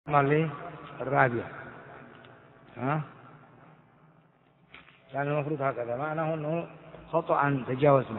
قال لي الرابعة كان المفروض هكذا، معناه أنه خطأ تجاوزنا،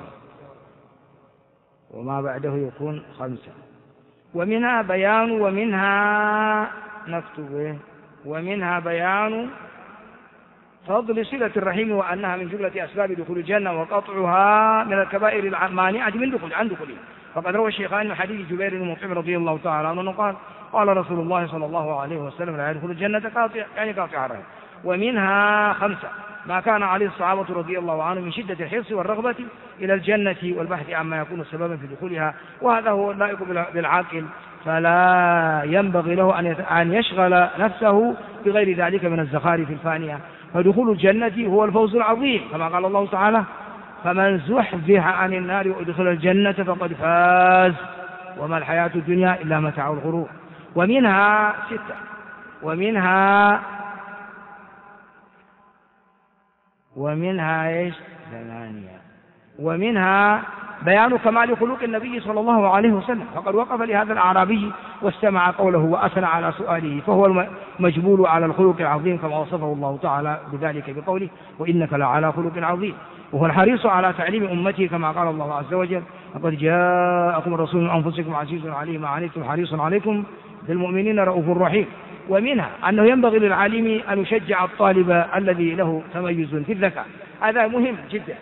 وما بعده يكون 5. ومنها بيان، ومنها نكتبه، ومنها بيان فضل صلة الرحم وأنها من جملة أسباب دخول الجنة، وقطعها من الكبائر المانعة من دخول عن دخوله. فقد روى الشيخان من حديث جبير بن مطعم رضي الله تعالى عنه قال: قال رسول الله صلى الله عليه وسلم: لا يدخل الجنة قاطع، يعني قاطع الرحم. ومنها 5 ما كان عليه الصحابة رضي الله عنهم من شدة الحرص والرغبة إلى الجنة والبحث عما يكون سببا في دخولها، وهذا هو اللائق بالعاقل، فلا ينبغي له أن يشغل نفسه بغير ذلك من الزخارف الفانية. فدخول الجنة هو الفوز العظيم، كما قال الله تعالى: فمن زحزح عن النار وادخل الجنة فقد فاز وما الحياة الدنيا إلا متاع الغرور. ومنها 6 ومنها ايش 8 ومنها بيان كمال خلق النبي صلى الله عليه وسلم، فقد وقف لهذا الأعرابي واستمع قوله وأثنى على سؤاله، فهو المجبول على الخلق العظيم كما وصفه الله تعالى بذلك بقوله: وإنك لعلى خلق عظيم. وهو الحريص على تعليم أمته كما قال الله عز وجل: لقد جاءكم الرسول من أنفسكم عزيز عليه ما عنتم حريص عليكم بالمؤمنين رؤوف رحيم. ومنها أنه ينبغي للعالم أن يشجع الطالب الذي له تميز في الذكاء، هذا مهم جدا.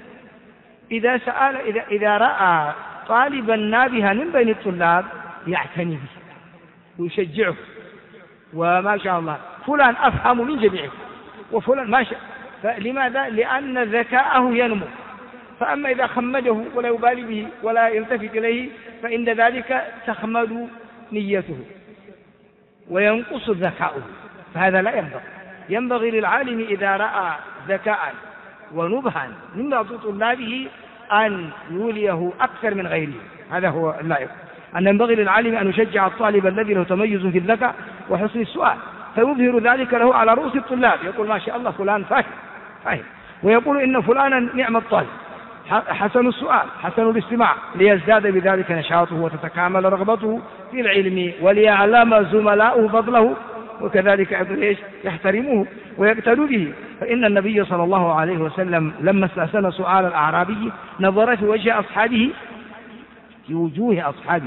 إذا رأى طالبا نابها من بين الطلاب يعتني به ويشجعه، وما شاء الله فلان أفهم من جميعه وفلان ما شاء. فلماذا؟ لأن ذكاءه ينمو. فأما إذا خمده ولا يبالي به ولا يلتفت إليه فإن ذلك تخمد نيته وينقص ذكاؤه، فهذا لا ينبغي. ينبغي للعالم إذا رأى ذكاء ونبها من بعض طلابه أن يوليه أكثر من غيره، هذا هو اللائق. أن ينبغي للعالم أن يشجع الطالب الذي له تميز في الذكاء وحسن السؤال، فيظهر ذلك له على رؤوس الطلاب، يقول: ما شاء الله فلان فاهم، ويقول: إن فلانا نعم الطالب، حسن السؤال، حسن الاستماع، ليزداد بذلك نشاطه وتتكامل رغبته في العلم، وليعلم زملاؤه فضله، وكذلك يحترموه ويقتدوا به. فإن النبي صلى الله عليه وسلم لما استحسن سؤال الأعرابي نظر في وجه أصحابه، في وجوه أصحابه،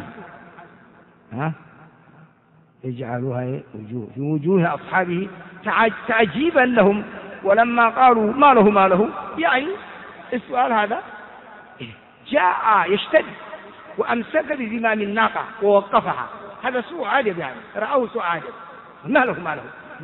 يجعلوها في وجوه أصحابه تعجيبا لهم، ولما قالوا ما له يعني السؤال هذا جاء يشتد وأمسك بزمام الناقة ووقفها، هذا سوء عادب، يعني رأوه سوء عادب. ما له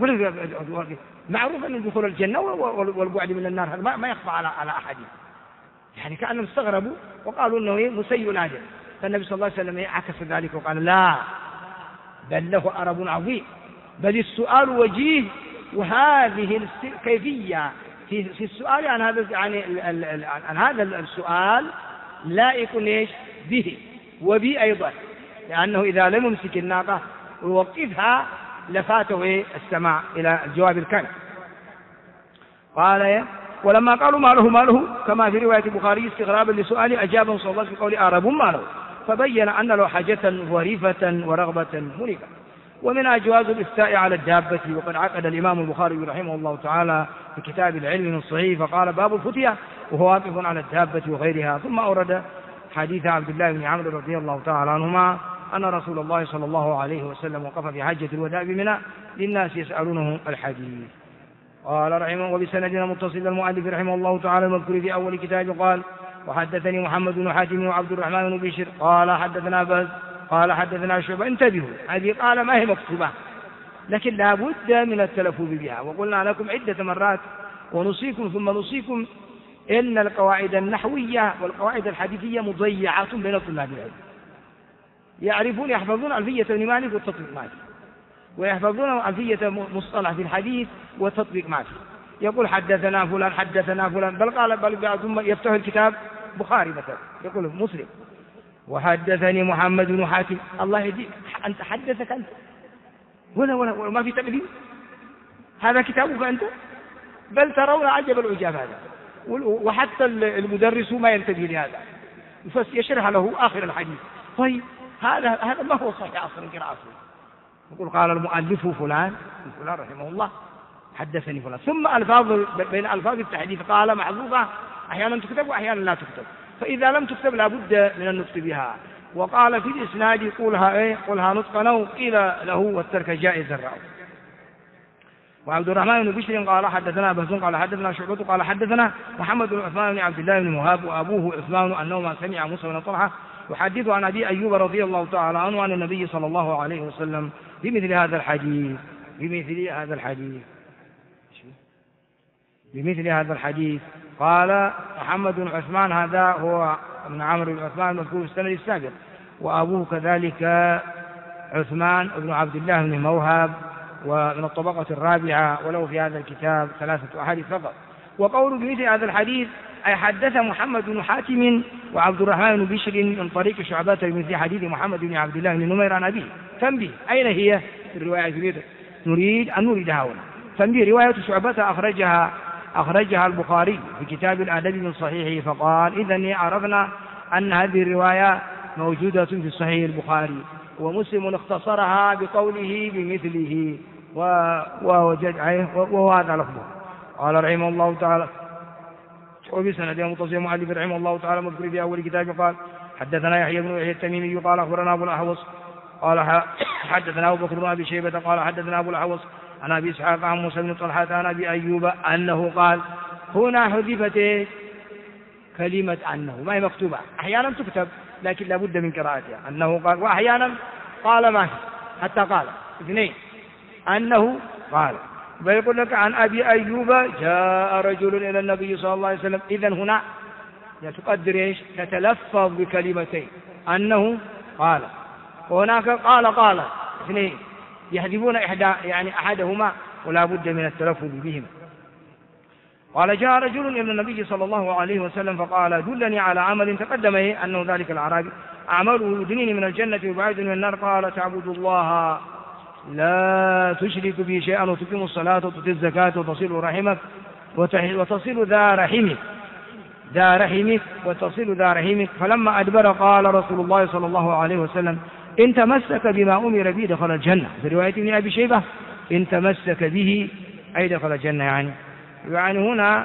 معروف أن دخول الجنة والبعد من النار هذا ما يخفى على أحد، يعني كأنهم استغربوا وقالوا أنه مسيء عادب. فالنبي صلى الله عليه وسلم عكس ذلك وقال: لا، بل له أرب عظيم، بل السؤال وجيه، وهذه الكيفية في السؤال عن هذا السؤال لائق به وبي أيضا، لأنه إذا لم يمسك الناقة ويوقفها لفاته السماع إلى الجواب الكامل. قال: ولما قالوا ما له كما في رواية البخاري استغرابا لسؤاله أجابه صلى الله عليه وسلم بقول: أرب ما له، فبين أن له حاجة ظريفة ورغبة منيبة. ومنها جواز الإفتاء على الدابة، وقد عقد الإمام البخاري رحمه الله تعالى في كتاب العلم من الصحيح فقال: باب الفتية، وهو واقف على الدابة وغيرها. ثم أورد حديث عبد الله بن عمرو رضي الله تعالى عنهما أن رسول الله صلى الله عليه وسلم وقف في حجة الوداع بمنى للناس يسألونه الحديث. قال رحمه: وبسندنا متصل المؤلف رحمه الله تعالى المذكور في أول كتاب قال: وحدثني محمد بن حاتم وعبد الرحمن بن بشر قال حدثنا بز قال حدثنا شعبة. انتبهوا، هذه قال ما هي مكتوبة، لكن لا بد من التلفظ بها، وقلنا لكم عدة مرات ونصيكم ثم نصيكم إن القواعد النحوية والقواعد الحديثية مضيعة بين طلاب العلم، يعرفون يحفظون ألفية ابن مالك والتطبيق ما فيه، ويحفظون ألفية مصطلح في الحديث والتطبيق ما فيه، يقول حدثنا فلان، بل بعضهم يفتح الكتاب بخاري مثلا يقول مسلم وحدثني محمد بن حاتم. الله يهديك، أنت حدثك أنت ولا ما في تقديم، هذا كتابك أنت، بل ترون عجب العجاب هذا. وحتى المدرس ما ينتبه لهذا، يشرح له آخر الحديث. طيب هذا ما هو صحيح أصلا قراءة، يقول قال المؤلف فلان رحمه الله حدثني فلان، ثم بين ألفاظ التحديث قال محذوفة أحيانا تكتب وأحيانا لا تكتب، فإذا لم تكتب لا بد من النطق بها. وقال في الإسناد قولها نطقا أو قيل له والترك جائز الرأي. وعبد الرحمن بن بشر قال حدثنا بهز قال حدثنا شعبة قال حدثنا محمد بن عثمان بن عبد الله بن مهاب وأبوه عثمان أنهما سمع موسى بن طلحة يحدث عن أبي أيوب رضي الله تعالى عنه عن النبي صلى الله عليه وسلم بمثل هذا الحديث. قال محمد بن عثمان هذا هو ابن عمرو بن عثمان المذكور في السند السابق، وأبوه كذلك عثمان بن عبد الله بن موهب ومن الطبقة الرابعة، وله في هذا الكتاب 3 أحاديث فقط. وقول بمثل هذا الحديث أي حدث محمد بن حاتم وعبد الرحمن بن بشر من طريق شعبة بمثل حديث محمد بن عبد الله بن نمير عن أبيه. تنبيه، أين هي الرواية؟ نريد أن نريدها هنا. تنبيه، رواية شعبة أخرجها البخاري في كتاب الآداب من صحيحه، فقال إذن عرفنا أن هذه الرواية موجودة في صحيح البخاري، ومسلم اختصرها بقوله بمثله وهذا لفظه. قال رحمه الله تعالى وبسند متصل مؤلف رحمه الله تعالى مذكور في أول كتاب قال حدثنا يحيى بن يحيى التميمي قال أخبرنا أبو الأحوص قال حدثنا أبو بكر بن أبي شيبة قال حدثنا أبو الأحوص عن أبي إسحاق عن موسى بن طلحة عن أبي أيوب أنه قال. هنا حذفت كلمة أنه، ما هي مكتوبة، أحيانا تكتب لكن لا بد من قراءتها، أنه قال، وأحيانا قال ما هي حتى قال اثنين أنه قال. ويقول لك عن أبي أيوب جاء رجل إلى النبي صلى الله عليه وسلم. إذن هنا تقدر إيش؟ تتلفظ بكلمتين أنه قال، وهناك قال اثنين يحذفون أحدهما ولا بد من التلفظ بهما. قال جاء رجل إلى النبي صلى الله عليه وسلم فقال دلني على عمل تقدم أنه ذلك الأعرابي أعمله يدنيني من الجنة ويبعدني من النار. قال تعبد الله لا تشرك به شيئا وتقيم الصلاة وتؤتي الزكاة وتصل رحمك وتصل ذا رحمك. فلما أدبر قال رسول الله صلى الله عليه وسلم إن تمسك بما أمر به دخل الجنة. في رواية ابن أبي شيبة إن تمسك به أي دخل الجنة. يعني هنا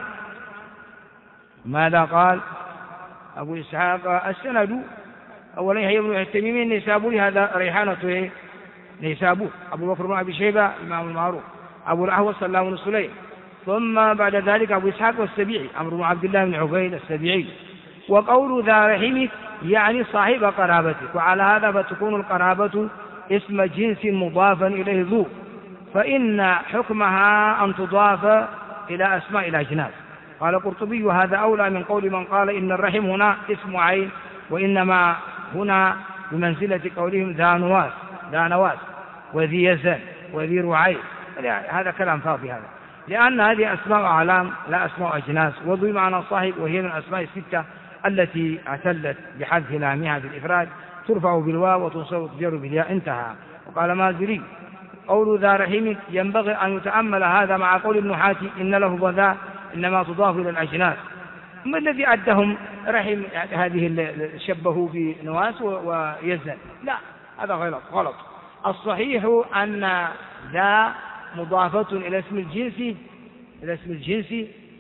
ماذا قال أبو إسحاق؟ السند أولا يحيى بن التميمي النيسابوري، هذا ريحانة نيسابور. أبو بكر بن أبي شيبة الإمام المعروف، أبو الأحوص سلام بن سليم، ثم بعد ذلك أبو إسحاق والسبيعي عمرو بن عبد الله بن عبيد السبيعي. وقول ذا رحمك يعني صاحب قرابتك، وعلى هذا فتكون القرابة اسم جنس مضافا إليه ذو، فإن حكمها أن تضاف إلى أسماء الأجناس. قال القرطبي هذا أولى من قول من قال إن الرحم هنا اسم عين، وإنما هنا بمنزلة قولهم ذا نواس وذي يزن وذي رعين. هذا كلام فاضي هذا، لأن هذه أسماء أعلام لا أسماء أجناس. وذو معنى صاحب، وهي من الأسماء الستة التي اعتلت بحذف لامها في الإفراد، ترفع بالواو وتنصب وتجر بالياء. انتهى. وقال مازري قول ذا رحمك ينبغي أن يتأمل هذا مع قول ابن حاتم إن له ذا إنما تضاف إلى الأجناس. ما الذي أدهم رحم هذه شبهوا بنواس ويزن؟ لا، هذا غلط. الصحيح أن ذا مضافة إلى اسم الجنس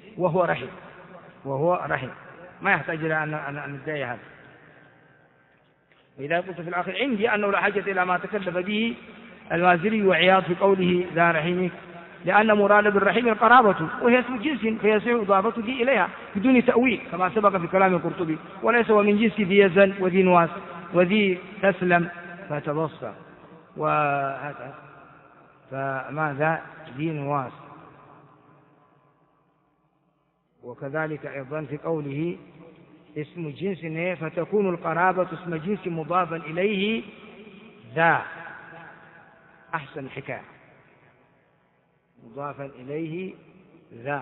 وهو رحم، ما يحتاج إلى أن ندعي هذا. وإذا قلت في الآخر عندي أنه لا حاجة إلى ما تكلف به المازري وعياض في قوله ذا رحمك، لأن مراد بالرحم القرابة وهي اسم جنس، فيصح إضافته إليها بدون تأويل كما سبق في كلام القرطبي، وليس ومن جنس ذي يزن وذي نواس وذي تسلم فتبصر وهذا، فماذا ذي نواس. وكذلك أيضا في قوله اسم جنس فتكون القرابة اسم جنس مضافا إليه ذا، أحسن حكاية، مضافا إليه ذا،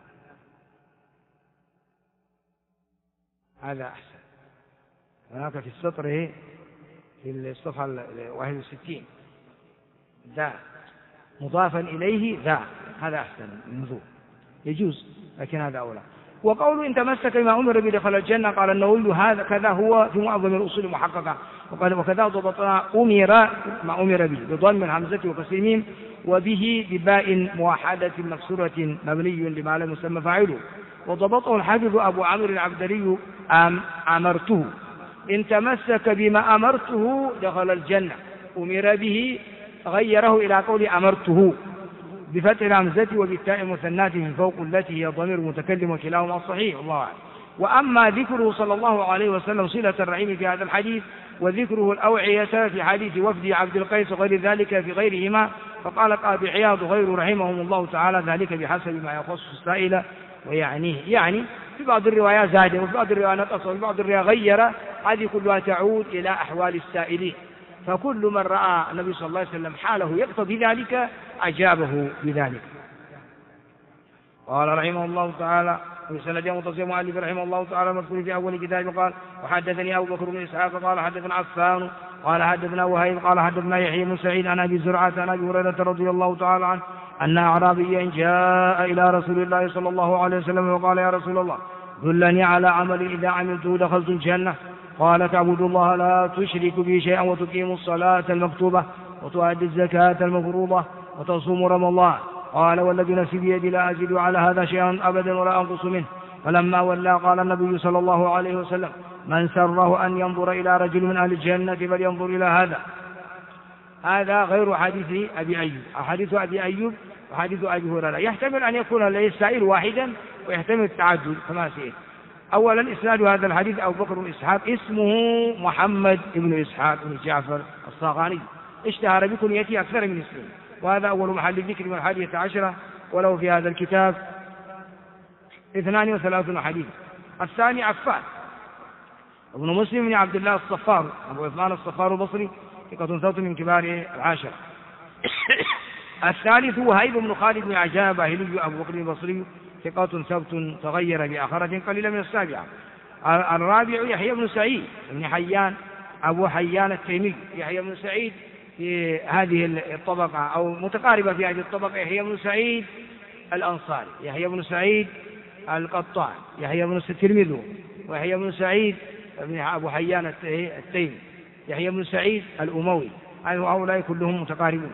هذا أحسن. هناك في السطر في الصفحة 61 ذا مضافا إليه ذا، هذا أحسن من ذو، يجوز لكن هذا أولى. وقوله إن تمسك بما أمر به دخل الجنة، قال النووي هذا كذا هو في معظم الأصول المحققة، وكذا ضبطنا أمر ما أمر به بضم الهمزة وكسر الميم وبه بباء موحدة مكسورة مبني لما لم يسمى فاعله. وضبطه الحافظ أبو عمرو العبدري أمرته، إن تمسك بما أمرته دخل الجنة، أمر به غيره إلى قول أمرته بفتح الهمزة وبالتاء المثنات من فوق التي هي ضمير متكلم وكلاهما الصحيح الله أعلم. وأما ذكره صلى الله عليه وسلم صلة الرحيم في هذا الحديث، وذكره الأوعية في حديث وفد عبد القيس وغير ذلك في غيرهما، فقال قاضي عياض غير رحمهم الله تعالى ذلك بحسب ما يخص السائل ويعنيه، يعني في بعض الروايات زاد وفي بعض الروايات نقص وفي بعض الروايات غير، هذه كلها تعود إلى أحوال السائلين، فكل من رأى النبي صلى الله عليه وسلم حاله يقتضي ذلك أجابه بذلك. قال رحمه الله تعالى في سند متصل مؤلف رحمه الله تعالى مذكور في أول كتاب قال وحدثني أبو بكر بن إسحاق قال حدثنا عفان قال حدثنا وهيب قال حدثنا يحيى بن سعيد عن أبي زرعة عن أبي هريرة رضي الله تعالى عنه أن أعرابيا جاء إلى رسول الله صلى الله عليه وسلم وقال يا رسول الله دلني على عمل إذا عملته دخلت الجنة، قال تعبد الله لا تشرك به شيئا وتقيم الصلاة المكتوبة وتؤدي الزكاة المفروضة وتصوم رمضان، قال والذي نفسي بيدي لا أزيد على هذا شيئا أبدا ولا أنقص منه. فلما ولى قال النبي صلى الله عليه وسلم من سره أن ينظر إلى رجل من أهل الجنة فلينظر إلى هذا. هذا غير حديث أبي أيوب. حديث أبي أيوب وحديث أبي هريرة يحتمل أن يكون السائل واحدا ويحتمل التعدد كما سئل. أولا إسناد هذا الحديث أبو بكر بن إسحاق اسمه محمد بن إسحاق بن جعفر الصاغاني، اشتهر بكنيته أكثر من اسمه، وهذا أول محل الذكر من 11 وله في هذا الكتاب 32 حديث. الثاني عفان ابن مسلم بن عبد الله الصفار أبو عثمان الصفار البصري ثقة ثبت من كبار العاشرة. الثالث وهيب بن خالد بن عجاب باهلي أبو بكر البصري ثقة ثبت تغير بآخرة قليلة من السابعة. الرابع يحيى بن سعيد بن حيان أبو حيان التيمي، يحيى بن سعيد في هذه الطبقة أو متقاربة في هذه الطبقة، يحيى بن سعيد الأنصاري، يحيى بن سعيد القطان، يحيى بن الترمذي، ويحيى بن سعيد بن أبو حيان التيمي، يحيى بن سعيد الأموي، هؤلاء كلهم متقاربون.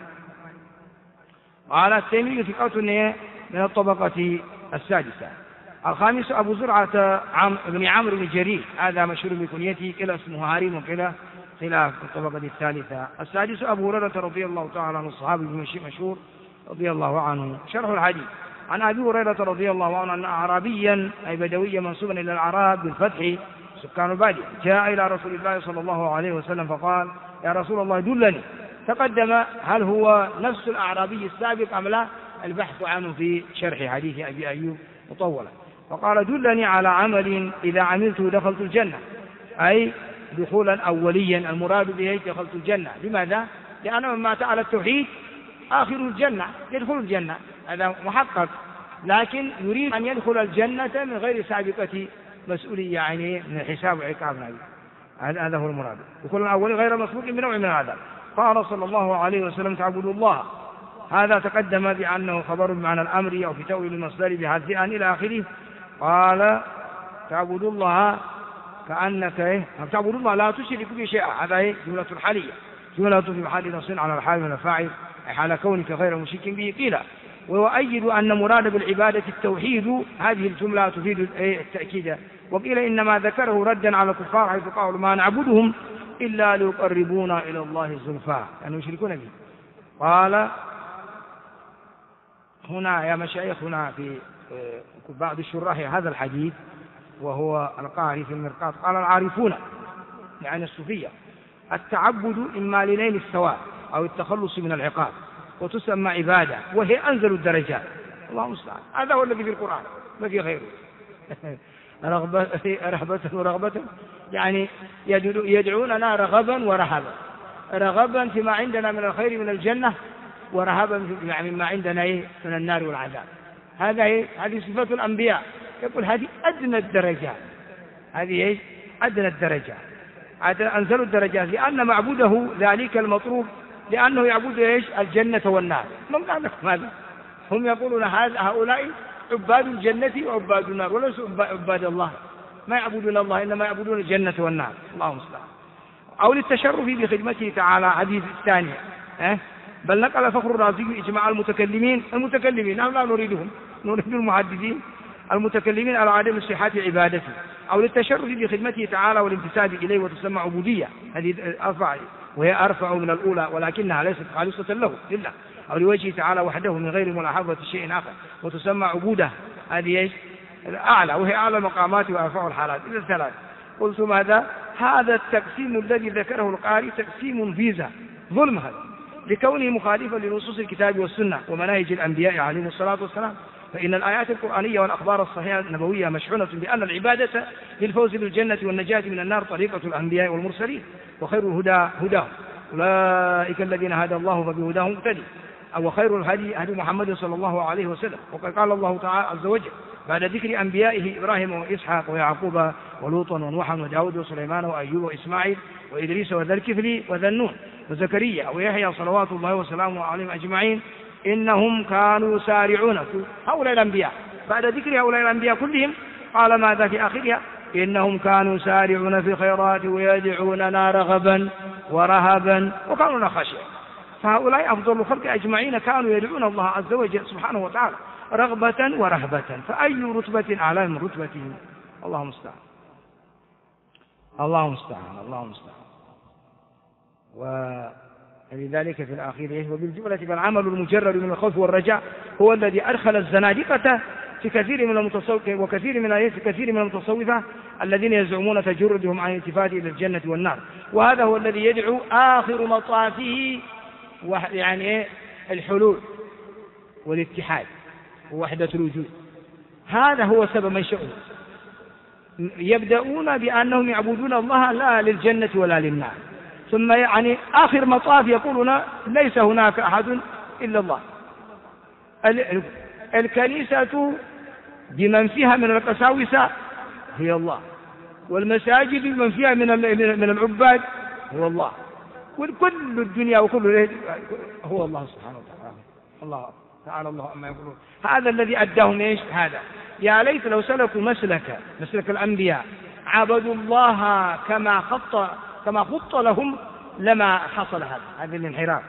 قال التيمي ثقة من الطبقة السادسة. الخامس أبو زرعة بن عمرو بن جرير، هذا مشهور بكنيته كلا اسمه هارم وكلا خلاف الطبقة الثالثة. السادس أبو هريرة رضي الله تعالى عنه الصحابي مشهور رضي الله عنه. شرح الحديث عن أبي هريرة رضي الله عنه أن أعرابيا أي بدويا منسوبا إلى الأعراب بالفتح سكان البادية جاء إلى رسول الله صلى الله عليه وسلم فقال يا رسول الله دلني. تقدم هل هو نفس الأعرابي السابق أم لا؟ البحث عنه في شرح حديث أبي أيوب مطولا. فقال دلني على عمل إذا عملته دخلت الجنة، أي دخولا أوليا، المراد به دخلت الجنة. لماذا؟ لأنه من مات على التوحيد آخر الجنة يدخل الجنة، هذا محقق، لكن يريد أن يدخل الجنة من غير سابقة مسؤولية يعني من الحساب وعقاب هذا هو المراد، دخول أولي غير مسبوق بنوع من هذا. قال صلى الله عليه وسلم تعبد الله، هذا تقدم بأنه خبر بمعنى الأمر أو في تأويل المصدر بحذف أن إلى آخره. قال تعبد الله كأنك تعبد الله لا تشرك به شيئا، هذا جملة الحالية، جملة في محل نص على الحال من الفاعل حال كونك غير مشرك به. قيل ويؤيد أن مراد بالعبادة التوحيد، هذه الجملة تفيد التأكيد. وقيل إنما ذكره ردا على الكفار حيث قالوا ما نعبدهم إلا ليقربونا إلى الله زلفى، يعني يشركون به. قال هنا يا مشايخ هنا في بعض الشراح هذا الحديث وهو القاري في المرقاط قال العارفون يعني الصوفية التعبد إما لنيل الثواب أو التخلص من العقاب، وتسمى عبادة وهي أنزل الدرجات، الله المستعان. هذا هو الذي في القرآن ما في غيره. رهبة ورغبة، يعني يدعوننا رغبا ورهبا، رغبا فيما عندنا من الخير من الجنة، ورهبا يعني مما عندنا من النار والعذاب. هذه صفات الأنبياء، يقول هذه أدنى الدرجات، هذه أدنى الدرجات، أنزل الدرجات، لأن معبوده ذلك المطلوب، لأنه يعبد الجنة والنار. من قال لكم هذا؟ هم يقولون هؤلاء عباد الجنة وعباد النار، وليسوا عباد الله، ما يعبدون الله إنما يعبدون الجنة والنار، اللهم صل. أو للتشرف بخدمته تعالى، حديث الثانية. بل نقل فخر الرازي إجماع المتكلمين نحن لا نريدهم، نريد المحدثين المتكلمين على عدم صحة عبادته. أو للتشرف بخدمته تعالى والانتساب إليه، وتسمى عبودية، هذه أرفع وهي أرفع من الأولى ولكنها ليست خالصة له لله. أو لوجهه تعالى وحده من غير ملاحظة شيء آخر، وتسمى عبودة، هذه الأعلى وهي أعلى المقامات وأرفع الحالات. إذا الثلاث قلت ماذا؟ هذا التقسيم الذي ذكره القارئ تقسيم فيزا ظلم، هذا لكونه مخالفا لنصوص الكتاب والسنة ومناهج الأنبياء عليهم الصلاة والسلام. فإن الآيات القرآنية والأخبار الصحيحة النبوية مشحونة بأن العبادة للفوز بالجنة والنجاة من النار طريقة الأنبياء والمرسلين، وخير الهدى هداهم، أولئك الذين هدى الله فبهداهم اقتدوا، أو خير الهدي هدي محمد صلى الله عليه وسلم. وقد قال الله تعالى عز وجل بعد ذكر أنبيائه إبراهيم وإسحاق ويعقوب ولوطا ونوحا وداود وسليمان وأيوب وإسماعيل وإدريس وذا الكفل وذا النون وزكريا ويحيى صلوات الله وسلامه عليهم أجمعين إنهم كانوا يسارعون في هؤلاء الأنبياء. بعد ذكر هؤلاء الأنبياء كلهم قال ماذا في آخرها؟ إنهم كانوا يسارعون في الخيرات ويدعوننا رغبا ورهبا وكانوا خاشعين. فهؤلاء أفضل الخلق أجمعين كانوا يدعون الله عز وجل سبحانه وتعالى رغبة ورهبة، فأي رتبة أعلى من رتبتهم؟ اللهم المستعان، اللهم المستعان، اللهم المستعان. ولذلك في الأخير وبالجملة فالعمل المجرد من الخوف والرجاء هو الذي أدخل الزنادقة في كثير من المتصوفة كثير من المتصوفة الذين يزعمون تجردهم عن الالتفات إلى الجنة والنار. وهذا هو الذي يدعو آخر مطافه يعني الحلول والاتحاد ووحدة الوجود. هذا هو سبب منشأه. يبدأون بأنهم يعبدون الله لا للجنة ولا للنار، ثم يعني آخر مطاف يقولون ليس هناك أحد إلا الله. الكنيسة بمن فيها من القساوسة هي الله، والمساجد بمن فيها من العباد هو الله، وكل الدنيا وكل هو الله سبحانه وتعالى. الله تعالى الله أما يقولون. هذا الذي أداهم إيش؟ هذا. يا ليت لو سلكوا مسلك الأنبياء عبدوا الله كما خط لهم لما حصل هذا الانحراف.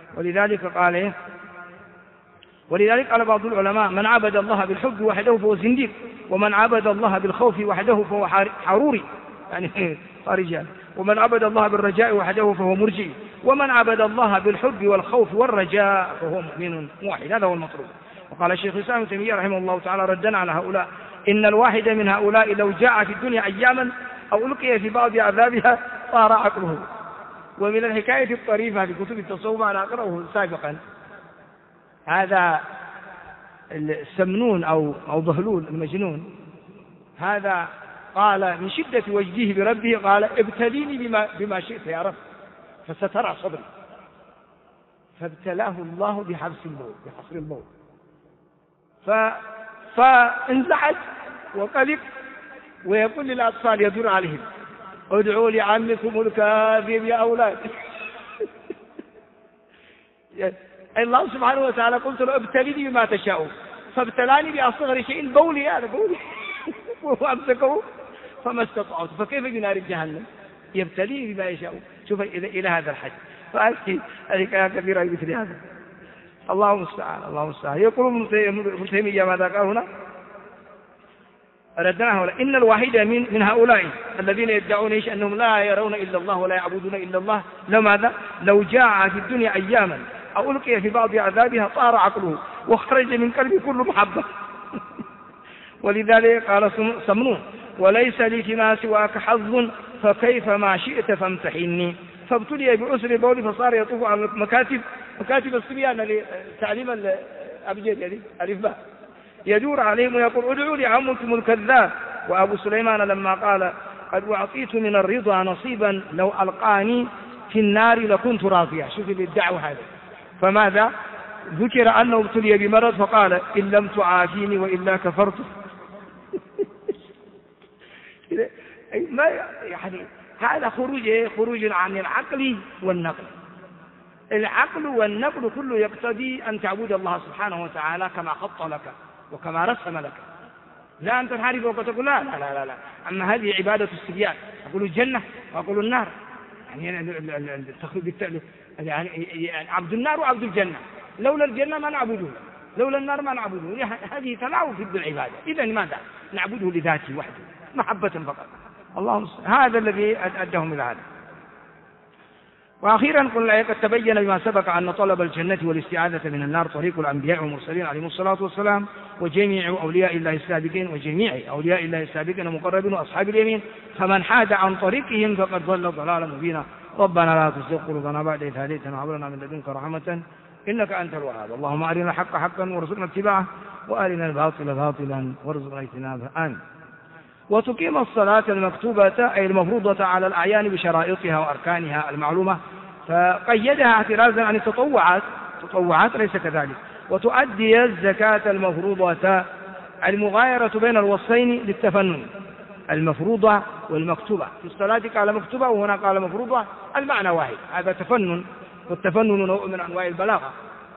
ولذلك قال بعض العلماء من عبد الله بالحب وحده فهو زنديق، ومن عبد الله بالخوف وحده فهو حروري يعني خارجي، ومن عبد الله بالرجاء وحده فهو مرجئي، ومن عبد الله بالحب والخوف والرجاء فهو مؤمن موحد. هذا هو المطلوب. وقال الشيخ الإسلام ابن تيمية رحمه الله تعالى ردا على هؤلاء: إن الواحد من هؤلاء لو جاء في الدنيا أياما أو ألقي في بعض عذابها طار عقله. ومن الحكاية الطريفة في كتب التصوف أنا أقرأه سابقا، هذا السمنون أو ضهلول المجنون هذا قال من شدة وجده بربه قال: ابتليني بما شئت يا رب فسترى صبري. فابتلاه الله بحصر الموت فانزعج وقلق ويقول للأطفال يدور عليهم: ادعوا لعمكم الكاذب يا أولاد. الله سبحانه وتعالى قلت له: ابتليني بما تشاء، فابتلاني بأصغر شيء بولي، هذا بولي وأمسكه فما استطعت، فكيف بنار جهنم؟ يبتليه بما يشاء. شوف إلى هذا الحد. فأكي هذه كثيرة مثل هذا. الله المستعان، الله المستعان. يقول ابن تيمية ماذا قال هنا؟ ردنا هؤلاء: إن الواحد من هؤلاء الذين يدعون أنهم لا يرون إلا الله ولا يعبدون إلا الله لو جاء في الدنيا أياما أو ألقي في بعض عذابها طار عقله وخرج من قلبه كل محبة. ولذلك قال سمنون: وليس لي فيما سواك حظ فكيف ما شئت فامتحني. فابتلي بعسر بول فصار يطوف على مكاتب الصبيان لتعليم الأبجد يعني الإفباء، يدور عليهم ويقول: ادعوا لعمكم الكذاب. وأبو سليمان لما قال: قد أعطيت من الرضا نصيبا لو ألقاني في النار لكنت راضيا. شوف الدعوة هذا. فماذا ذكر؟ أنه ابتلي بمرض فقال: إن لم تعافيني وإلا كفرت. ما يعني هذا خروج عن العقل والنقل. العقل والنقل كله يقتضي أن تعبد الله سبحانه وتعالى كما خط لك وكما رسم لك، لا أن تنحرف وتقول لا لا لا لا. أما هذه عبادة السبيان، أقول الجنة وأقول النار، يعني عبد النار وعبد الجنة، لولا الجنة ما نعبده، لولا النار ما نعبده، هذه تلاعب في العبادة. إذا لماذا نعبده لذاته وحده محبة فقط؟ اللهم هذا الذي أدهم إلى هذا. وأخيرا قلنا قد تبين بما سبق أن طلب الجنة والاستعاذة من النار طريق الأنبياء والمرسلين عليهم الصلاة والسلام وجميع أولياء الله السابقين ومقربين وأصحاب اليمين، فمن حاد عن طريقهم فقد ضل ضلالا مبينا. ربنا لا تزغ قلوبنا بعد إذ هديتنا وهب لنا من لدنك رحمة إنك أنت الوهاب. اللهم أرنا الحق حقا وارزقنا اتباعه وأرنا الباطل باطلا وارزقنا اجتنابه. آمين. وتقيم الصلاة المكتوبة أي المفروضة على الأعيان بشرائطها وأركانها المعلومة، فقيدها اعتراضا عن التطوعات ليس كذلك. وتؤدي الزكاة المفروضة، المغايرة بين الوصفين للتفنن، المفروضة والمكتوبة. في الصلاة قال مكتوبة وهنا قال مفروضة، المعنى واحد، هذا تفنن، والتفنن نوع من أنواع البلاغة.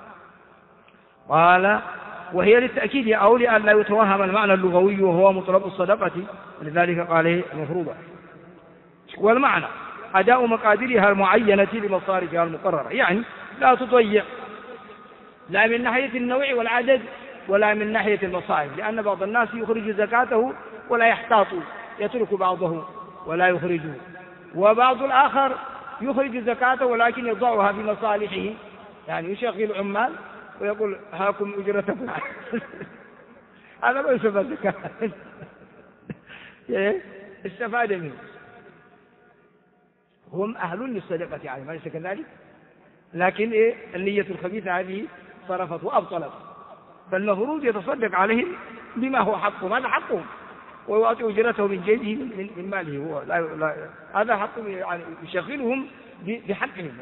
قال وهي للتأكيد أو لأن لا يتوهم المعنى اللغوي وهو مطلب الصدقة، لذلك قال مفروضة. والمعنى أداء مقاديرها المعينة لمصارفها المقررة، يعني لا تضيع لا من ناحية النوع والعدد ولا من ناحية المصارف، لأن بعض الناس يخرج زكاته ولا يحتاط، يترك بعضه ولا يخرجه، وبعض الآخر يخرج زكاته ولكن يضعها في مصالحه، يعني يشغل عمال ويقول هاكم أجرتكم هذا ما يسمى زكاة استفاد منه، هم أهل للصدقة عليه، ليس كذلك؟ لكن النية الخبيثة هذه صرفت وأبطلت، فالمفروض يتصدق عليهم بما هو حقهم، هذا حقهم، ويعطي أجرته من جيبه من ماله هو، لا هذا حقهم، يعني يشغلهم بحقهم،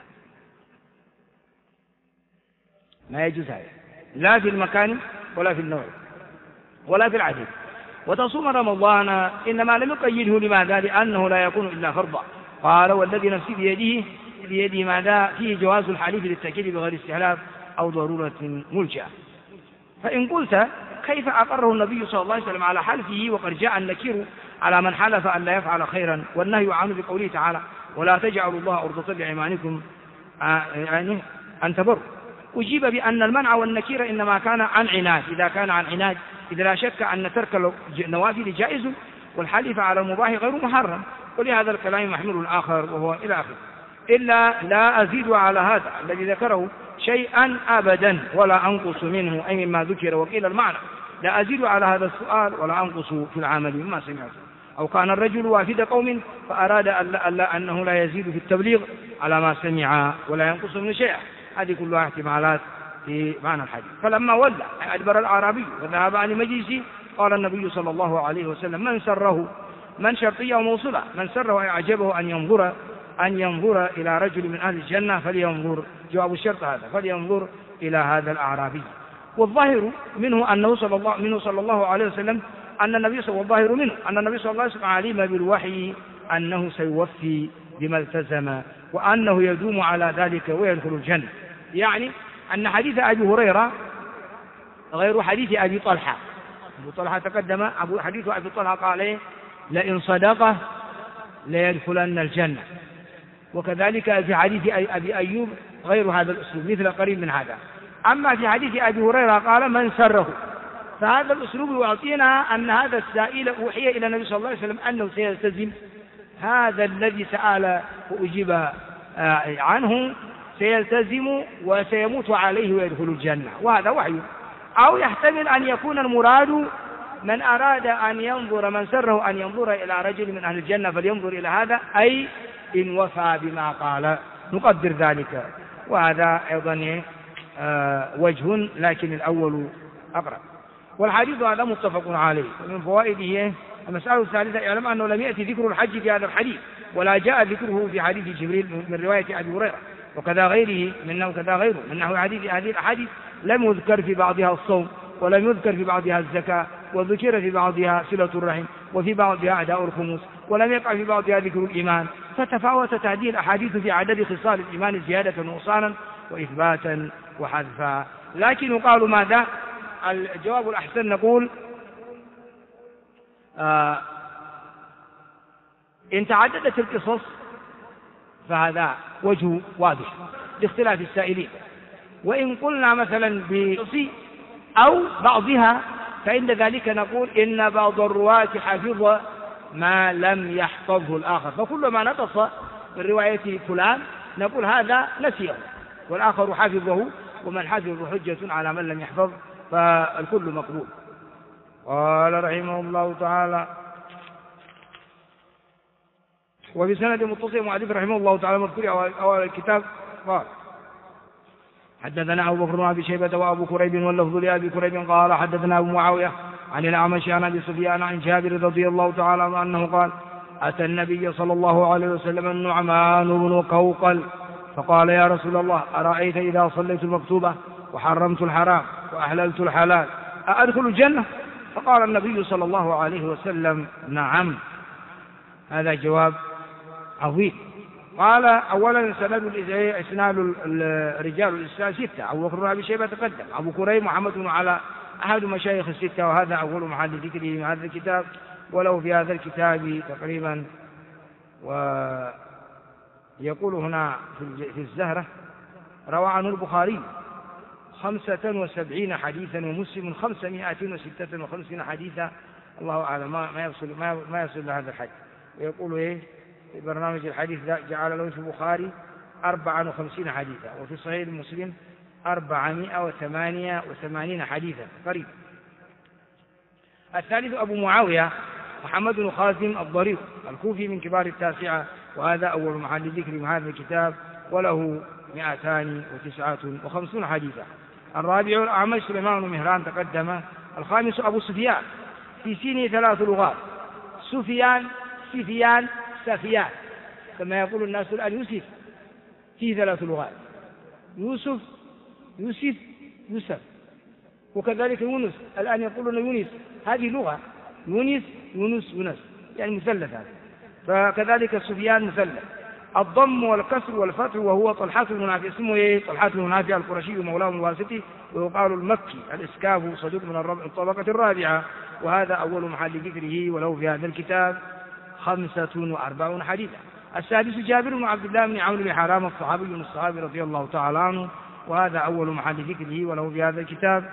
ما يجوز هذا لا في المكان ولا في النوع ولا في العدد. وتصوم رمضان إنما لم يقيده، لماذا؟ لأنه لا يكون إلا فرضا. قال والذي نفسي بيده ماذا؟ فيه جواز الحليف للتأكيد بغير استحلاف أو ضرورة ملجأة. فإن قلت كيف أقره النبي صلى الله عليه وسلم على حلفه وقد جاء النكير على من حلف أن لا يفعل خيرا والنهي عنه بقوله تعالى ولا تجعلوا الله عرضة لأيمانكم يعني أن تبروا؟ أجيب بأن المنع والنكير إنما كان عن عناد، إذا كان عن عناد إذا لا شك أن ترك النوافل جائز والحلف على المباح غير محرم، ولهذا الكلام محمول آخر وهو إلى آخره. إلا لا أزيد على هذا الذي ذكره شيئا أبدا ولا أنقص منه أي مما ذكر. وقيل المعنى لا أزيد على هذا السؤال ولا أنقص في العمل مما سمعت. أو كان الرجل وافد قوم فأراد أنه لا يزيد في التبليغ على ما سمع ولا ينقص من شيء، هذه كلها احتمالات في معنى الحديث. فلما ولى أدبر الأعرابي وذهب عن مجلسه قال النبي صلى الله عليه وسلم من سره، من شرطية وموصلة، من سره أعجبه أن ينظر إلى رجل من أهل الجنة فلينظر، جواب الشرط هذا، فلينظر إلى هذا الأعرابي. والظاهر منه أنه صلى الله عليه وسلم أن النبي صلى الله عليه وسلم علم بالوحي أنه سيوفي بما التزم وأنه يدوم على ذلك ويدخل الجنة، يعني أن حديث أبي هريرة غير حديث أبي طلحة. أبو طلحة تقدم، حديث أبي طلحة قال لئن صدقه ليدخلن الجنة، وكذلك في حديث أبي أيوب غير هذا الأسلوب مثل قريب من هذا. أما في حديث أبي هريرة قال من سره، فهذا الأسلوب يعطينا أن هذا السائل أوحي إلى النبي صلى الله عليه وسلم أنه سيلتزم هذا الذي سأل وأجيب عنه، سيلتزم وسيموت عليه ويدخل الجنة، وهذا وحي. أو يحتمل أن يكون المراد من أراد أن ينظر، من سره أن ينظر إلى رجل من أهل الجنة فلينظر إلى هذا، أي إن وفى بما قال، نقدر ذلك، وهذا أيضا وجه، لكن الأول أقرب. والحديث هذا متفق عليه. ومن فوائده المسألة الثالثة اعلم أنه لم يأتي ذكر الحج في هذا الحديث، ولا جاء ذكره في حديث جبريل من رواية أبي هريرة، وكذا غيره من نحو حديث هذه الأحاديث لم يذكر في بعضها الصوم، ولم يذكر في بعضها الزكاة، وذكر في بعضها صلة الرحم، وفي بعضها أداء الخمس، ولم يقع في بعضها ذكر الإيمان. فتفاوتت هذه الأحاديث في عدد خصال الإيمان زيادة ونقصانا وإثباتا وحذفا. لكن قالوا ماذا؟ الجواب الأحسن نقول إن تعددت القصص فهذا وجه واضح لاختلاف السائلين، وإن قلنا مثلا بقصي أو بعضها فإن ذلك نقول إن بعض الرواة حفظ ما لم يحفظه الآخر، فكل ما نقص من رواية فلان نقول هذا نسيه والآخر حفظه، ومن حفظ حجة على من لم يحفظ، فالكل مقبول. قال رحمه الله تعالى: وفي سند متصل مؤلف رحمه الله تعالى مذكور أول الكتاب قال: حدثنا أبو بكر بن أبي شيبة وأبو كريب واللفظ لأبي كريب قال: حدثنا أبو معاوية عن الأعمش عن أبي سفيان عن جابر رضي الله تعالى عنه أنه قال: أتى النبي صلى الله عليه وسلم النعمان بن قوقل فقال: يا رسول الله، أرأيت إذا صليت المكتوبة وحرمت الحرام وأحللت الحلال أأدخل الجنة؟ فقال النبي صلى الله عليه وسلم: نعم. هذا جواب عظيم. قال: أولا إسناد الرجال الإسلام 6. أبو بكر بن أبي شيبة تقدم، أبو كريم محمد بن على أحد مشايخ 6، وهذا أول محل ذكره من هذا الكتاب، وله في هذا الكتاب تقريبا، ويقول هنا في الزهرة: روى عنه البخاري 75 حديثا ومسلم 556 حديثا، الله أعلم ما يصل لهذا الحد. ويقول في برنامج الحديث جعل له في البخاري 54 حديثا، وفي صحيح مسلم 488 حديثا قريب. الثالث أبو معاوية محمد بن خازم الضرير الكوفي من كبار التاسعة، وهذا أول محل ذكر من هذا الكتاب، وله 259 حديثا. الرابع الأعمش سليمان بن مهران تقدم. الخامس أبو سفيان في سينه 3 لغات: سفيان، سفيان، كما يقول الناس الآن يوسف، فيه 3 لغات: يوسف، يوسف، وكذلك يونس، الآن يقولون يونس، هذه لغة، يونس، يعني مثلث هذا، فكذلك سفيان مثلث. الضم والكسر والفتح، وهو طلحة بن نافع، اسمه طلحة بن نافع القرشي مولاه الواسطي، ويقال المكي، الإسكاف، صدوق من الطبقة الرابعة، وهذا أول محل ذكره، وله في هذا الكتاب 45 حديثا. السادس جابر بن عبد الله بن عمرو بن حرام الصحابي من الصحابي رضي الله تعالى عنه، وهذا أول محل ذكره، وله في هذا الكتاب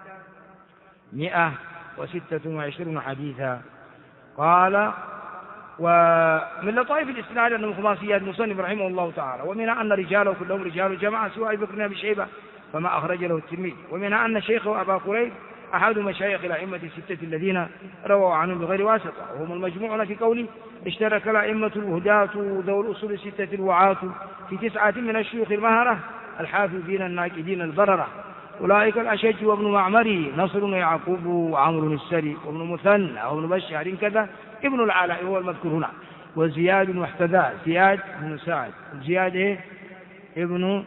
126 حديثا. قال: ومن لطائف الإسناد أنه خماسيات المصنف رحمه الله تعالى، ومنها أن رجاله كلهم رجال جماعة سوى أبي بكر بن أبي شيبة فما أخرج له الترمذي، ومنها أن شيخه أبا كريب أحد مشايخ الأئمة 6 الذين رووا عنهم بغير واسطة، وهم المجموعون في قوله: اشترك الأئمة الهداة ذو الأصول 6 الوعاة في 9 من الشيوخ المهرة الحافظين الناقدين البررة، أولئك الأشج وابن معمري، نصر ويعقوب وعمر السري وابن مثنى وابن بشار كذا، ابن العلاء هو المذكور هنا، وزياد واحتدى، زياد بن سعد، زياد ابن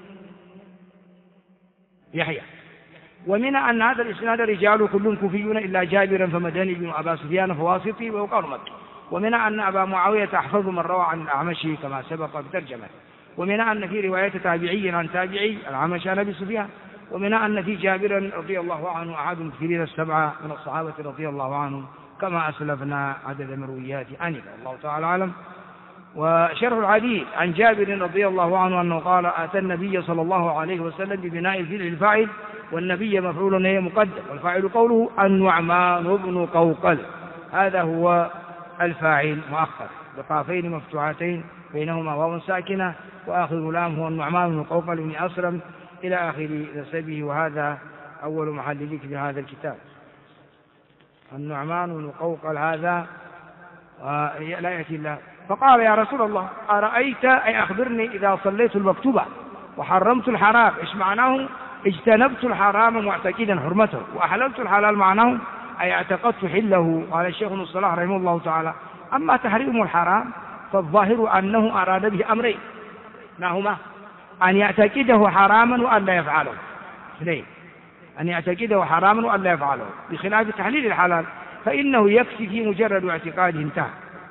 يحيى. ومن أن هذا الإسناد رجال كلهم كوفيون إلا جابرا فمدني بن أبا سفيان فواسطي ويقال مكي. ومن أن أبا معاوية أحفظ من روى عن الأعمش كما سبق بترجمة. ومن أن في رواية تابعي عن تابعي الأعمش عن أبي سفيان. ومن أن في جابر رضي الله عنه أحد المكثرين 7 من الصحابة رضي الله عنهم، كما أسلفنا عدد مرويات آنفا، الله تعالى أعلم. وشرح الحديث عن جابر رضي الله عنه أنه قال: أتى النبي صلى الله عليه وسلم ببناء الفعل الفاعل، والنبي مفعول هي مقدم، والفاعل قوله النعمان بن قوقل، هذا هو الفاعل مؤخر بقافين مفتوحتين بينهما واو ساكنة، وآخر لام هو النعمان بن قوقل بن أسلم إلى آخر نسبه، وهذا أول محل ذكر هذا الكتاب. النعمان بن قوقل هذا لا يأتي الله. فقال: يا رسول الله، أرأيت، أي أخبرني، إذا صليت المكتوبة وحرمت الحرام، إيش معناه؟ اجتنبت الحرام معتقدا حرمته، وأحللت الحلال معناه أي اعتقدت حله. قال الشيخ ابن الصلاح رحمه الله تعالى: أما تحريم الحرام فالظاهر أنه أراد به أمرين، ما هما؟ أن يعتقده حراما وأن لا يفعله، اثنين: أن يعتقده حراما وأن لا يفعله، بخلاف تحليل الحلال فإنه يكفي في مجرد اعتقاده انتهى.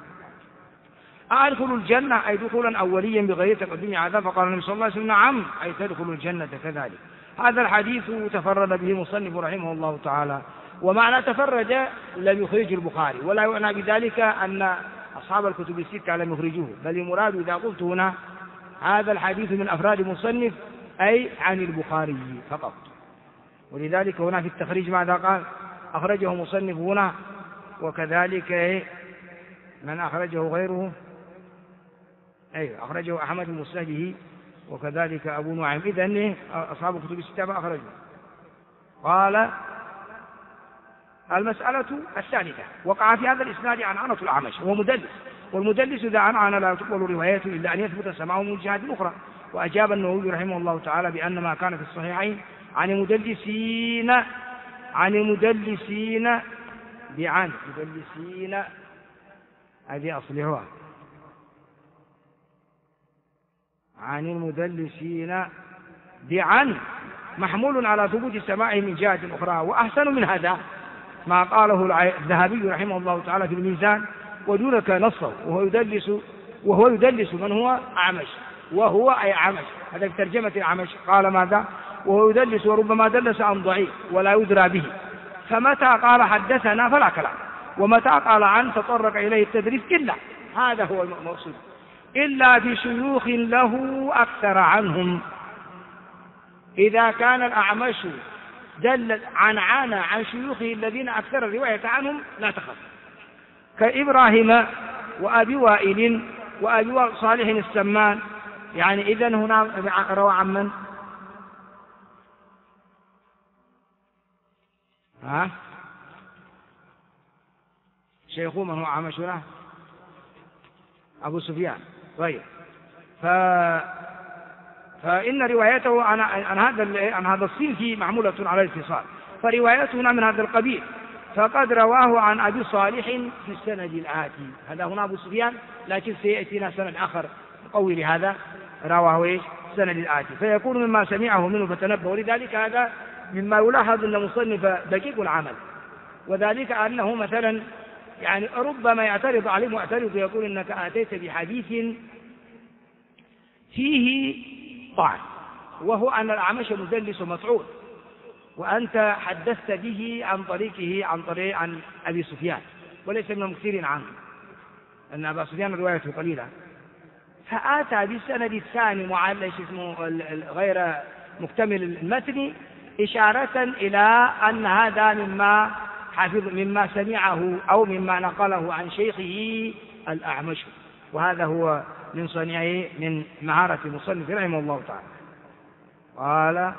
أدخل الجنة أي دخولا أوليا بغير تقدم عذاب؟ فقال النبي صلى الله عليه وسلم: نعم، أي تدخل الجنة كذلك. هذا الحديث تفرد به مصنف رحمه الله تعالى. ومعنى تفرد لم يخرجه البخاري، ولا يعنى بذلك أن أصحاب الكتب الستة لم يخرجوه، بل المراد إذا قلت هنا هذا الحديث من أفراد مصنف أي عن البخاري فقط. ولذلك هنا في التخريج ماذا قال؟ أخرجه مصنف هنا، وكذلك من أخرجه غيره، أخرجه أحمد بن مسنده، وكذلك أبو نعيم. إذن أصحاب الكتب الستة ما أخرجوا. قال المسألة الثالثة: وقع في هذا الإسناد عنعنة الأعمش وهو مدلس، والمدلس إذا عنعن لا تقبل روايته إلا أن يثبت سماعه من جهة أخرى. وأجاب النووي رحمه الله تعالى بأن ما كان في الصحيحين عن المدلسين هذه أصلها عن المدلسين بعن محمول على ثبوت سماعه من جهة أخرى. وأحسن من هذا ما قاله الذهبي رحمه الله تعالى في الميزان: ودونك نصه وهو يدلس من هو أعمش، وهو أي عمش. هذا في ترجمة العمش قال ماذا؟ وهو يدلس وربما دلس عن ضعيف ولا يدرى به، فمتى قال حدثنا فلا كلام، ومتى قال عن تطرق إليه التدريس إلا، هذا هو المقصود، إلا بشيوخ له أكثر عنهم. إذا كان الأعمش دل عن شيوخه الذين أكثر الرواية عنهم لا تخف، كإبراهيم وأبي وائل وأبي صالح السمان. يعني إذن هنا روى عن من؟ شيخه من هو أعمشنا؟ أبو سفيان. طيب، فإن روايته عن هذا الصنف معمولة على الاتصال، فروايتنا من هذا القبيل. فقد رواه عن أبي صالح في السند الآتي. هذا هنا أبو سفيان، لكن سيأتينا سند آخر مقوي لهذا، رواه السند الآتي، فيكون مما سمعه منه فتنبه. ولذلك هذا مما يلاحظ أن مصنف دقيق العمل، وذلك أنه مثلا يعني ربما يعترض عليه معترض يقول إنك آتيت بحديث فيه طعن، وهو أن الأعمش مدلس مطعون، وأنت حدثت به عن طريق عن أبي سفيان وليس من المكثرين عنه، أن أبا سفيان روايته قليلة. فآتى بالسند الثاني معلش اسمه غير مكتمل المتن، إشارة إلى أن هذا مما سمعه أو مما نقله عن شيخه الأعمش، وهذا هو من صنيعه من مهارة المصنف رحمه الله تعالى. قال: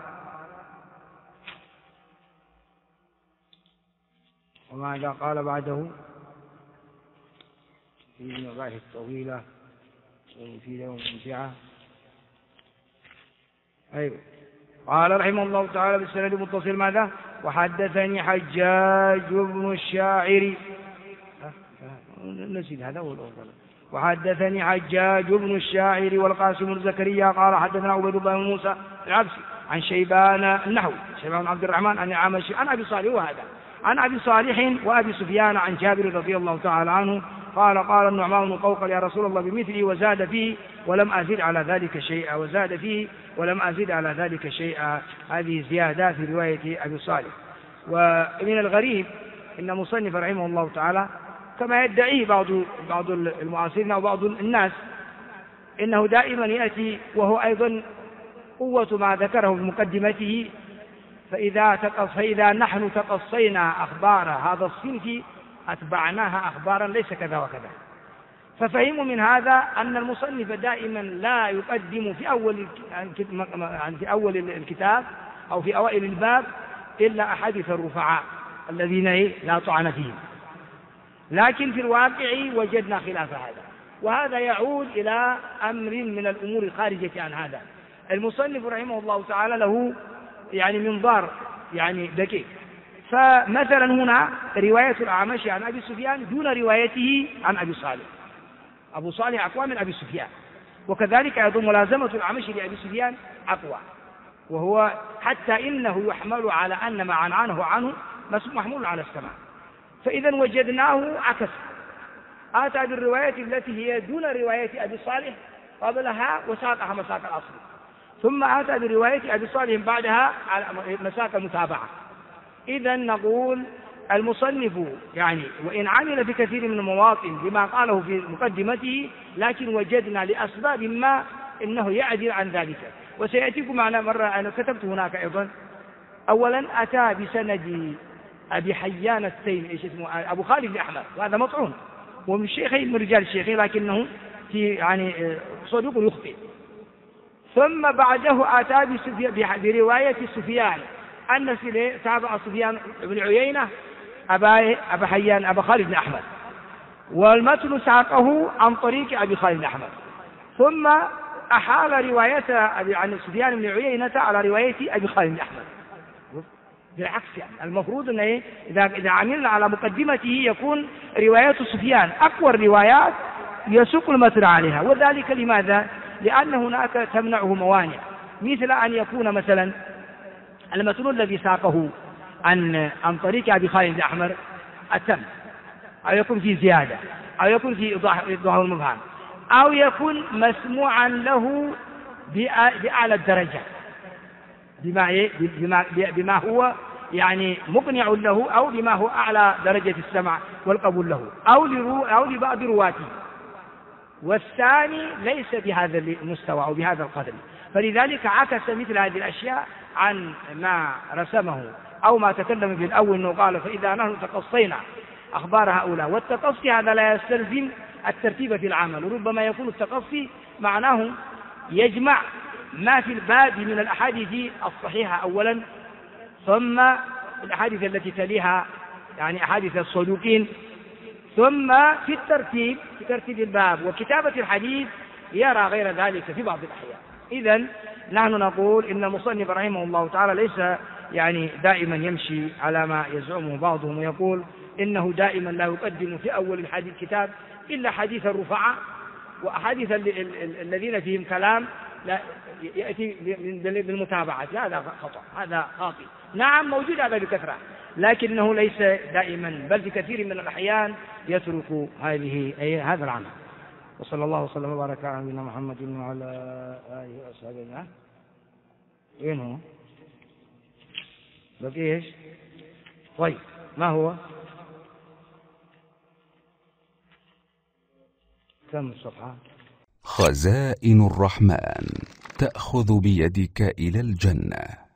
وماذا قال بعده في المباحث الطويلة ومفيدة وممتعة؟ قال رحمه الله تعالى بالسند المتصل ماذا؟ وحدثني حجاج بن الشاعر، نسيت هذا هو الأفضل. وحدثني حجاج بن الشاعر والقاسم بن زكريا قال حدثنا عبيد الله بن موسى العبسي عن شيبان النحوي، شيبان عبد الرحمن عن الأعمش عن أبي صالح، وهذا عن أبي صالح وأبي سفيان عن جابر رضي الله تعالى عنه قال: قال النعمان بن قوقل: يا رسول الله بمثله وزاد فيه ولم أزد على ذلك شيئا، وزاد فيه ولم أزد على ذلك شيئا. هذه زيادة في رواية أبي صالح. ومن الغريب إن مصنف رحمه الله تعالى كما يدعيه بعض المعاصرين أو بعض الناس، إنه دائما يأتي وهو أيضا قوة ما ذكره في مقدمته، فإذا نحن تقصينا أخبار هذا الصنف أتبعناها أخبارا ليس كذا وكذا. ففهموا من هذا أن المصنف دائما لا يقدم في أول الكتاب أو في أوائل الباب إلا أحاديث الرفعاء الذين لا طعن فيهم، لكن في الواقع وجدنا خلاف هذا، وهذا يعود إلى أمر من الأمور الخارجة عن هذا. المصنف رحمه الله تعالى له يعني منظار يعني دقيق. فمثلا هنا رواية الأعمش عن أبي سفيان دون روايته عن أبي صالح، أبو صالح أقوى من أبي سفيان، وكذلك أيضا ملازمة الأعمش لأبي سفيان أقوى، وهو حتى إنه يحمل على أن ما عنه محمول على السماع. فإذا وجدناه عكس، آتى بالرواية التي هي دون رواية أبي صالح قبلها وساقها مساق الأصل، ثم أتى برواية أبي صالح بعدها على مساك المتابعة. إذا نقول المصنف يعني وإن عمل في كثير من المواطن بما قاله في مقدمته، لكن وجدنا لأسباب ما إنه يعدل عن ذلك، وسيأتيكم معنا مرة. أنا كتبت هناك أيضا. أولا أتى بسند أبي حيان التيمي إيش اسمه أبو خالد بن أحمد، وهذا مطعون ومن الشيخين من رجال الشيخين، لكنه في يعني صدوق يخطئ. ثم بعده أتى برواية سفيان أن تابع سفيان بن عيينة أبا حيان أبا خالد بن أحمد، والمتن ساقه عن طريق أبي خالد بن أحمد، ثم أحال رواية عن سفيان بن عيينة على رواية أبي خالد بن أحمد. بالعكس يعني المفروض أن إذا عملنا على مقدمته يكون رواية سفيان أقوى الروايات يسوق المتن عليها. وذلك لماذا؟ لأن هناك تمنعه موانع، مثل أن يكون مثلا المتن الذي ساقه عن طريق أبي خالد بن أحمد أتم، أو يكون في زيادة، أو يكون في إيضاح المبهم، أو يكون مسموعا له بأعلى الدرجة بما هو يعني مقنع له، أو بما هو أعلى درجة السمع والقبول له، أو لبعض رواته، والثاني ليس بهذا المستوى أو بهذا القدر. فلذلك عكس مثل هذه الأشياء عن ما رسمه أو ما تكلم في الأول، أنه قال فإذا نحن تقصينا أخبار هؤلاء. والتقصي هذا لا يستلزم الترتيب في العمل، وربما يكون التقصي معناه يجمع ما في الباب من الأحاديث الصحيحة أولا، ثم الأحاديث التي تليها يعني أحاديث الصدوقين، ثم في ترتيب الباب وكتابة الحديث يرى غير ذلك في بعض الأحيان. إذن نحن نقول إن المصنف رحمه الله تعالى ليس يعني دائما يمشي على ما يزعمه بعضهم، ويقول إنه دائما لا يقدم في أول الحديث كتاب إلا حديث الرفعاء، وأحاديث الذين فيهم كلام لا يأتي بالمتابعة. هذا خطأ، هذا خاطئ. نعم موجود هذا بكثرة، لكنه ليس دائما، بل في كثير من الأحيان يترك هذا العمل. وصلى الله وسلم وبارك على نبينا محمد وعلى آله وأصحابه أجمعين. وين هو؟ بقي ايش؟ طيب ما هو؟ كم الصفحة؟ خزائن الرحمن تأخذ بيدك إلى الجنة.